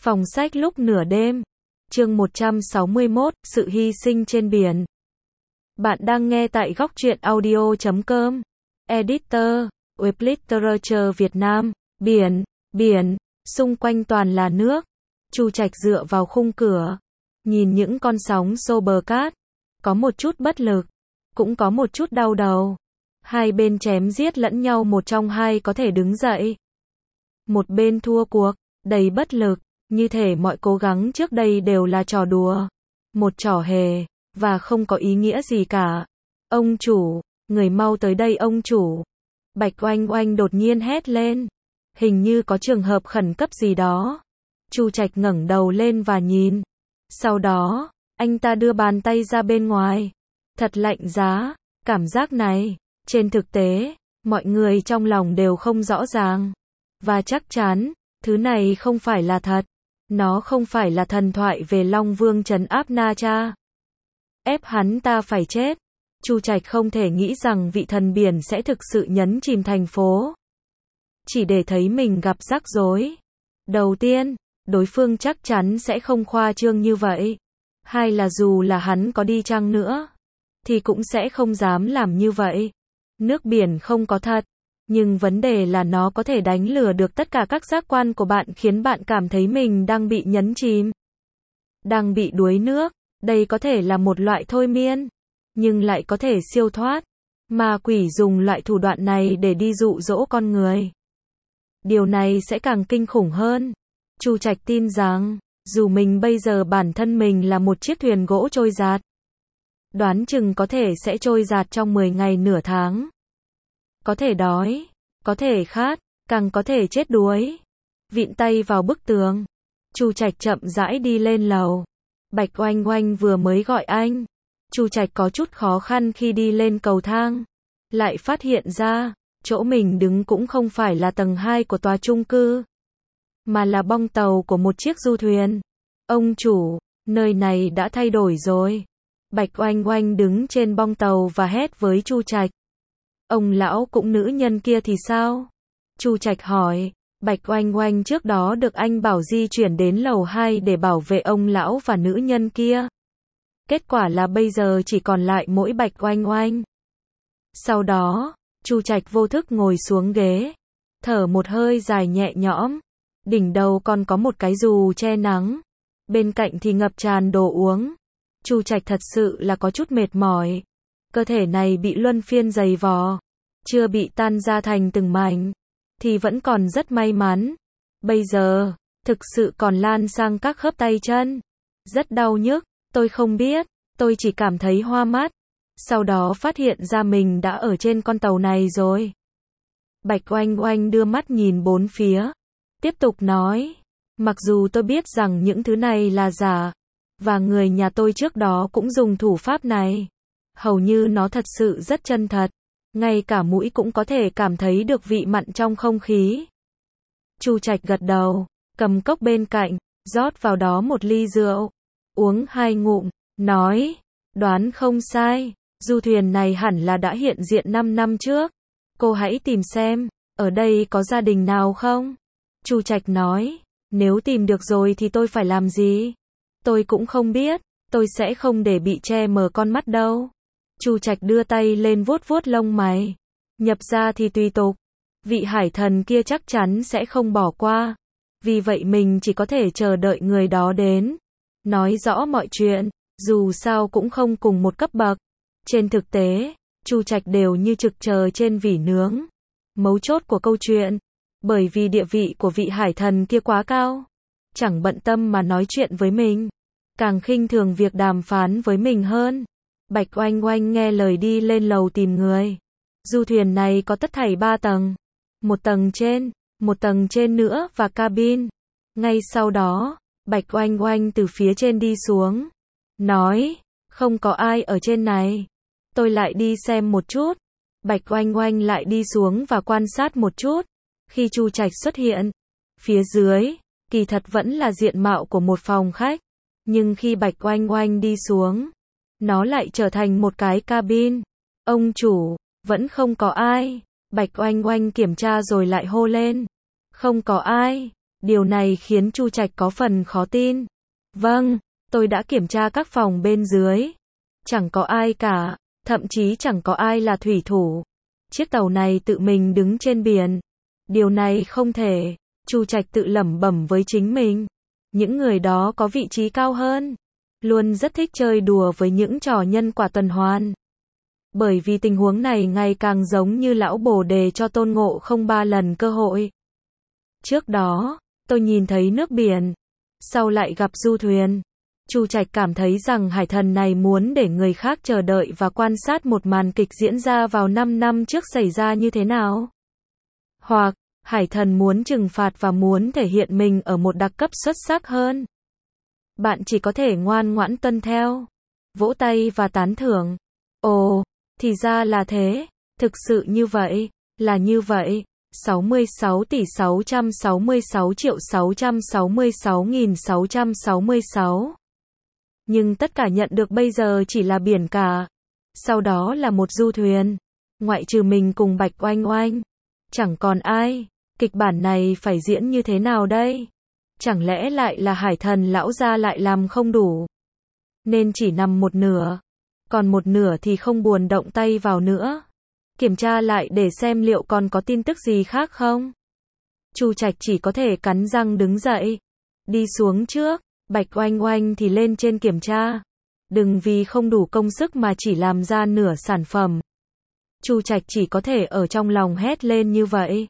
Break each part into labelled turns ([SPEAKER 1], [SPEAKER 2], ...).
[SPEAKER 1] Phòng sách lúc nửa đêm. Chương 161, sự hy sinh trên biển. Bạn đang nghe tại góc truyện audio.com. Editor, Web Literature Việt Nam. Biển, xung quanh toàn là nước. Chu Trạch dựa vào khung cửa, nhìn những con sóng xô bờ cát, có một chút bất lực, cũng có một chút đau đầu. Hai bên chém giết lẫn nhau, một trong hai có thể đứng dậy, một bên thua cuộc, đầy bất lực, như thể mọi cố gắng trước đây đều là trò đùa, một trò hề, và không có ý nghĩa gì cả. Ông chủ, người mau tới đây ông chủ. Bạch Oanh Oanh đột nhiên hét lên. Hình như có trường hợp khẩn cấp gì đó. Chu Trạch ngẩng đầu lên và nhìn. Sau đó, anh ta đưa bàn tay ra bên ngoài. Thật lạnh giá, cảm giác này. Trên thực tế, mọi người trong lòng đều không rõ ràng. Và chắc chắn, thứ này không phải là thật. Nó không phải là thần thoại về Long Vương trấn áp Na Tra, ép hắn ta phải chết. Chu Trạch không thể nghĩ rằng vị thần biển sẽ thực sự nhấn chìm thành phố, chỉ để thấy mình gặp rắc rối. Đầu tiên, đối phương chắc chắn sẽ không khoa trương như vậy. Hai là dù là hắn có đi chăng nữa, thì cũng sẽ không dám làm như vậy. Nước biển không có thật, nhưng vấn đề là nó có thể đánh lừa được tất cả các giác quan của bạn, khiến bạn cảm thấy mình đang bị nhấn chìm, đang bị đuối nước. Đây có thể là một loại thôi miên, nhưng lại có thể siêu thoát. Ma quỷ dùng loại thủ đoạn này để đi dụ dỗ con người. Điều này sẽ càng kinh khủng hơn. Chu Trạch tin rằng, dù mình bây giờ bản thân mình là một chiếc thuyền gỗ trôi dạt, đoán chừng có thể sẽ trôi dạt trong 10 ngày nửa tháng. Có thể đói, có thể khát, càng có thể chết đuối. Vịn tay vào bức tường, Chu Trạch chậm rãi đi lên lầu. Bạch Oanh Oanh vừa mới gọi anh. Chu Trạch có chút khó khăn khi đi lên cầu thang, lại phát hiện ra, chỗ mình đứng cũng không phải là tầng 2 của tòa chung cư, mà là bong tàu của một chiếc du thuyền. Ông chủ, nơi này đã thay đổi rồi. Bạch Oanh Oanh đứng trên bong tàu và hét với Chu Trạch. Ông lão cũng nữ nhân kia thì sao? Chu Trạch hỏi. Bạch Oanh Oanh trước đó được anh bảo di chuyển đến lầu 2 để bảo vệ ông lão và nữ nhân kia. Kết quả là bây giờ chỉ còn lại mỗi Bạch Oanh Oanh. Sau đó, Chu Trạch vô thức ngồi xuống ghế, thở một hơi dài nhẹ nhõm. Đỉnh đầu còn có một cái dù che nắng, bên cạnh thì ngập tràn đồ uống. Chu Trạch thật sự là có chút mệt mỏi. Cơ thể này bị luân phiên giày vò, chưa bị tan ra thành từng mảnh, thì vẫn còn rất may mắn. Bây giờ, thực sự còn lan sang các khớp tay chân. Rất đau nhức, tôi không biết, tôi chỉ cảm thấy hoa mắt. Sau đó phát hiện ra mình đã ở trên con tàu này rồi. Bạch Oanh Oanh đưa mắt nhìn bốn phía, tiếp tục nói. Mặc dù tôi biết rằng những thứ này là giả, và người nhà tôi trước đó cũng dùng thủ pháp này. Hầu như nó thật sự rất chân thật. Ngay cả mũi cũng có thể cảm thấy được vị mặn trong không khí. Chu Trạch gật đầu, cầm cốc bên cạnh, rót vào đó một ly rượu, uống 2 ngụm, nói, đoán không sai, du thuyền này hẳn là đã hiện diện 5 năm trước. Cô hãy tìm xem, ở đây có gia đình nào không? Chu Trạch nói, nếu tìm được rồi thì tôi phải làm gì? Tôi cũng không biết, tôi sẽ không để bị che mờ con mắt đâu. Chu Trạch đưa tay lên vuốt vuốt lông mày. Nhập ra thì tùy tục. Vị hải thần kia chắc chắn sẽ không bỏ qua. Vì vậy mình chỉ có thể chờ đợi người đó đến, nói rõ mọi chuyện, dù sao cũng không cùng một cấp bậc. Trên thực tế, Chu Trạch đều như trực chờ trên vỉ nướng. Mấu chốt của câu chuyện, bởi vì địa vị của vị hải thần kia quá cao, chẳng bận tâm mà nói chuyện với mình, càng khinh thường việc đàm phán với mình hơn. Bạch Oanh Oanh nghe lời đi lên lầu tìm người. Du thuyền này có tất thảy 3 tầng. Một tầng trên nữa và cabin. Ngay sau đó, Bạch Oanh Oanh từ phía trên đi xuống, nói, không có ai ở trên này. Tôi lại đi xem một chút. Bạch Oanh Oanh lại đi xuống và quan sát một chút. Khi Chu Trạch xuất hiện, phía dưới, kỳ thật vẫn là diện mạo của một phòng khách. Nhưng khi Bạch Oanh Oanh đi xuống, nó lại trở thành một cái cabin. Ông chủ, vẫn không có ai. Bạch Oanh Oanh kiểm tra rồi lại hô lên. Không có ai. Điều này khiến Chu Trạch có phần khó tin. Vâng, tôi đã kiểm tra các phòng bên dưới. Chẳng có ai cả, thậm chí chẳng có ai là thủy thủ. Chiếc tàu này tự mình đứng trên biển. Điều này không thể, Chu Trạch tự lẩm bẩm với chính mình. Những người đó có vị trí cao hơn, luôn rất thích chơi đùa với những trò nhân quả tuần hoàn. Bởi vì tình huống này ngày càng giống như lão Bồ Đề cho Tôn Ngộ Không 3 lần cơ hội. Trước đó, tôi nhìn thấy nước biển, sau lại gặp du thuyền. Chu Trạch cảm thấy rằng hải thần này muốn để người khác chờ đợi và quan sát một màn kịch diễn ra vào 5 năm trước xảy ra như thế nào. Hoặc, hải thần muốn trừng phạt và muốn thể hiện mình ở một đặc cấp xuất sắc hơn. Bạn chỉ có thể ngoan ngoãn tuân theo, vỗ tay và tán thưởng. Ồ, thì ra là thế, thực sự như vậy, là như vậy. 66.666.666.666. Nhưng tất cả nhận được bây giờ chỉ là biển cả. Sau đó là một du thuyền. Ngoại trừ mình cùng Bạch Oanh Oanh. Chẳng còn ai. Kịch bản này phải diễn như thế nào đây? Chẳng lẽ lại là hải thần lão gia lại làm không đủ? Nên chỉ nằm một nửa. Còn một nửa thì không buồn động tay vào nữa. Kiểm tra lại để xem liệu còn có tin tức gì khác không? Chu Trạch chỉ có thể cắn răng đứng dậy. Đi xuống trước. Bạch Oanh Oanh thì lên trên kiểm tra. Đừng vì không đủ công sức mà chỉ làm ra nửa sản phẩm. Chu Trạch chỉ có thể ở trong lòng hét lên như vậy.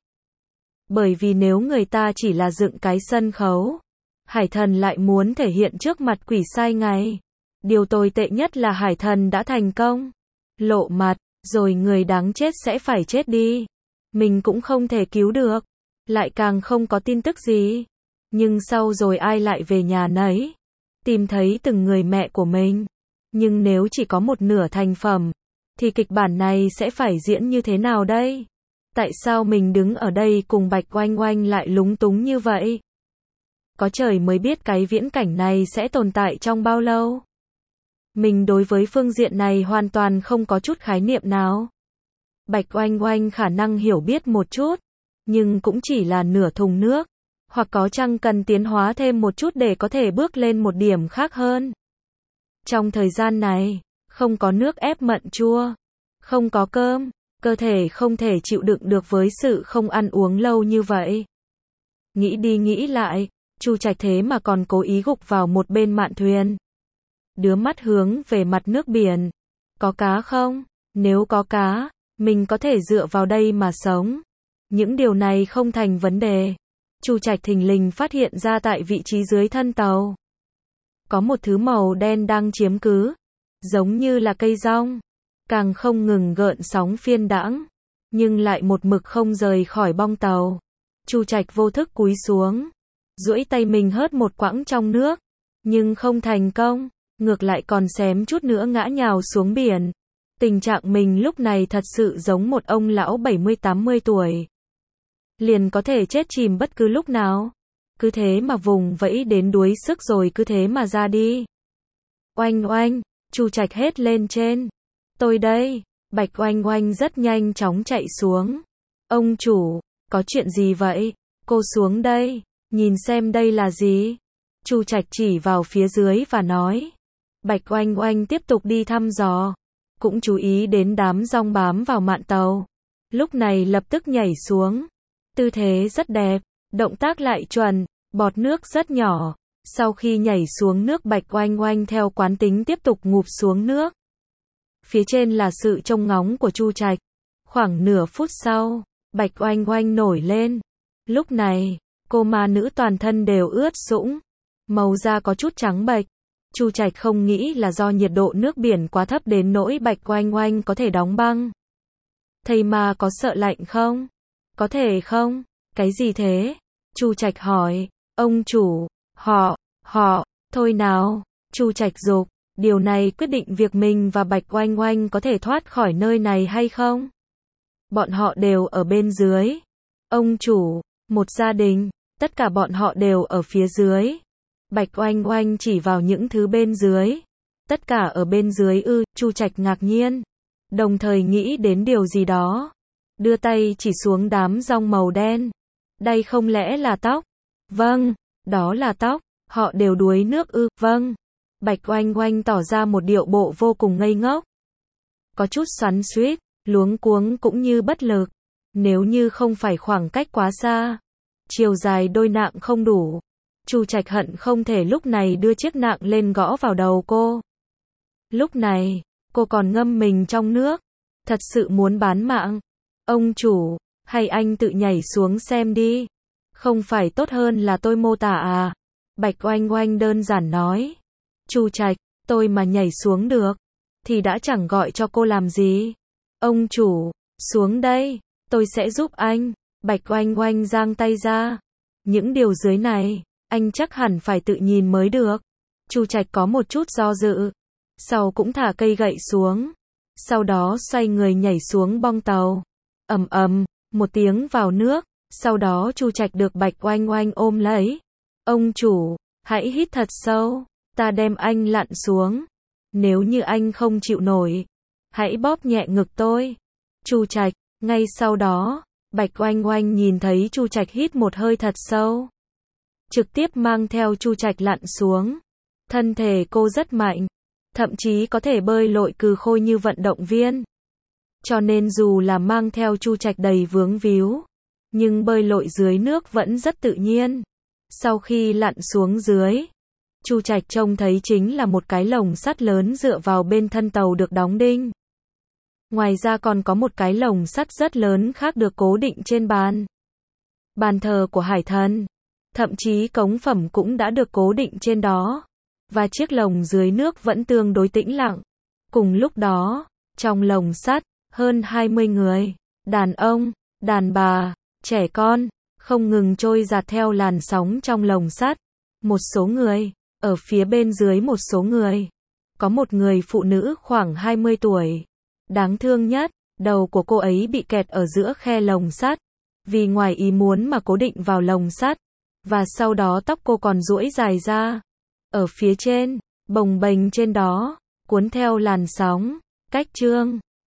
[SPEAKER 1] Bởi vì nếu người ta chỉ là dựng cái sân khấu, hải thần lại muốn thể hiện trước mặt quỷ sai ngày. Điều tồi tệ nhất là hải thần đã thành công. Lộ mặt, rồi người đáng chết sẽ phải chết đi. Mình cũng không thể cứu được. Lại càng không có tin tức gì. Nhưng sau rồi ai lại về nhà nấy. Tìm thấy từng người mẹ của mình. Nhưng nếu chỉ có một nửa thành phẩm, thì kịch bản này sẽ phải diễn như thế nào đây? Tại sao mình đứng ở đây cùng Bạch Oanh Oanh lại lúng túng như vậy? Có trời mới biết cái viễn cảnh này sẽ tồn tại trong bao lâu. Mình đối với phương diện này hoàn toàn không có chút khái niệm nào. Bạch Oanh Oanh khả năng hiểu biết một chút, nhưng cũng chỉ là nửa thùng nước. Hoặc có chăng cần tiến hóa thêm một chút để có thể bước lên một điểm khác hơn. Trong thời gian này, không có nước ép mận chua, không có cơm, cơ thể không thể chịu đựng được với sự không ăn uống lâu như vậy. Nghĩ đi nghĩ lại, Chu Trạch thế mà còn cố ý gục vào một bên mạn thuyền. Đưa mắt hướng về mặt nước biển. Có cá không? Nếu có cá, mình có thể dựa vào đây mà sống. Những điều này không thành vấn đề. Chu Trạch thình lình phát hiện ra tại vị trí dưới thân tàu. Có một thứ màu đen đang chiếm cứ. Giống như là cây rong. Càng không ngừng gợn sóng phiên đãng. Nhưng lại một mực không rời khỏi bong tàu. Chu Trạch vô thức cúi xuống. Duỗi tay mình hớt một quãng trong nước. Nhưng không thành công. Ngược lại còn xém chút nữa ngã nhào xuống biển. Tình trạng mình lúc này thật sự giống một ông lão 70-80 tuổi. Liền có thể chết chìm bất cứ lúc nào. Cứ thế mà vùng vẫy đến đuối sức rồi cứ thế mà ra đi. Oanh oanh, Chu Trạch hét lên trên. Tôi đây. Bạch Oanh Oanh rất nhanh chóng chạy xuống. Ông chủ, có chuyện gì vậy? Cô xuống đây, nhìn xem đây là gì? Chu Trạch chỉ vào phía dưới và nói. Bạch Oanh Oanh tiếp tục đi thăm dò. Cũng chú ý đến đám rong bám vào mạn tàu. Lúc này lập tức nhảy xuống. Tư thế rất đẹp, động tác lại chuẩn, bọt nước rất nhỏ. Sau khi nhảy xuống nước Bạch Oanh Oanh theo quán tính tiếp tục ngụp xuống nước. Phía trên là sự trông ngóng của Chu Trạch. Khoảng nửa phút sau, Bạch Oanh Oanh nổi lên. Lúc này, cô ma nữ toàn thân đều ướt sũng. Màu da có chút trắng bệch. Chu Trạch không nghĩ là do nhiệt độ nước biển quá thấp đến nỗi Bạch Oanh Oanh có thể đóng băng. Thầy ma có sợ lạnh không? Có thể không? Cái gì thế? Chu Trạch hỏi. Ông chủ, họ, thôi nào. Chu Trạch giục, điều này quyết định việc mình và Bạch Oanh Oanh có thể thoát khỏi nơi này hay không? Bọn họ đều ở bên dưới. Ông chủ, một gia đình, tất cả bọn họ đều ở phía dưới. Bạch Oanh Oanh chỉ vào những thứ bên dưới. Tất cả ở bên dưới ư? Chu Trạch ngạc nhiên. Đồng thời nghĩ đến điều gì đó. Đưa tay chỉ xuống đám rong màu đen. Đây không lẽ là tóc? Vâng, đó là tóc. Họ đều đuối nước ư? Vâng. Bạch Oanh Oanh tỏ ra một điệu bộ vô cùng ngây ngốc. Có chút xoắn xuýt, luống cuống cũng như bất lực. Nếu như không phải khoảng cách quá xa, chiều dài đôi nạng không đủ, Chu Trạch hận không thể lúc này đưa chiếc nạng lên gõ vào đầu cô. Lúc này, cô còn ngâm mình trong nước, thật sự muốn bán mạng. Ông chủ, hay anh tự nhảy xuống xem đi. Không phải tốt hơn là tôi mô tả à? Bạch Oanh Oanh đơn giản nói. Chu Trạch, tôi mà nhảy xuống được, thì đã chẳng gọi cho cô làm gì. Ông chủ, xuống đây, tôi sẽ giúp anh. Bạch Oanh Oanh giang tay ra. Những điều dưới này, anh chắc hẳn phải tự nhìn mới được. Chu Trạch có một chút do dự, sau cũng thả cây gậy xuống. Sau đó xoay người nhảy xuống bong tàu. Ầm ầm, một tiếng vào nước, sau đó Chu Trạch được Bạch Oanh Oanh ôm lấy. Ông chủ, hãy hít thật sâu, ta đem anh lặn xuống. Nếu như anh không chịu nổi, hãy bóp nhẹ ngực tôi. Chu Trạch, ngay sau đó, Bạch Oanh Oanh nhìn thấy Chu Trạch hít một hơi thật sâu, trực tiếp mang theo Chu Trạch lặn xuống. Thân thể cô rất mạnh, thậm chí có thể bơi lội cừ khôi như vận động viên. Cho nên dù là mang theo Chu Trạch đầy vướng víu, nhưng bơi lội dưới nước vẫn rất tự nhiên. Sau khi lặn xuống dưới, Chu Trạch trông thấy chính là một cái lồng sắt lớn dựa vào bên thân tàu được đóng đinh. Ngoài ra còn có một cái lồng sắt rất lớn khác được cố định trên bàn thờ của hải thần. Thậm chí cống phẩm cũng đã được cố định trên đó. Và chiếc lồng dưới nước vẫn tương đối tĩnh lặng. Cùng lúc đó, trong lồng sắt, hơn 20 người, đàn ông, đàn bà, trẻ con, không ngừng trôi dạt theo làn sóng trong lồng sắt. Một số người, ở phía bên dưới một số người. Có một người phụ nữ khoảng 20 tuổi. Đáng thương nhất, đầu của cô ấy bị kẹt ở giữa khe lồng sắt. Vì ngoài ý muốn mà cố định vào lồng sắt. Và sau đó tóc cô còn duỗi dài ra. Ở phía trên, bồng bềnh trên đó, cuốn theo làn sóng. Cách chương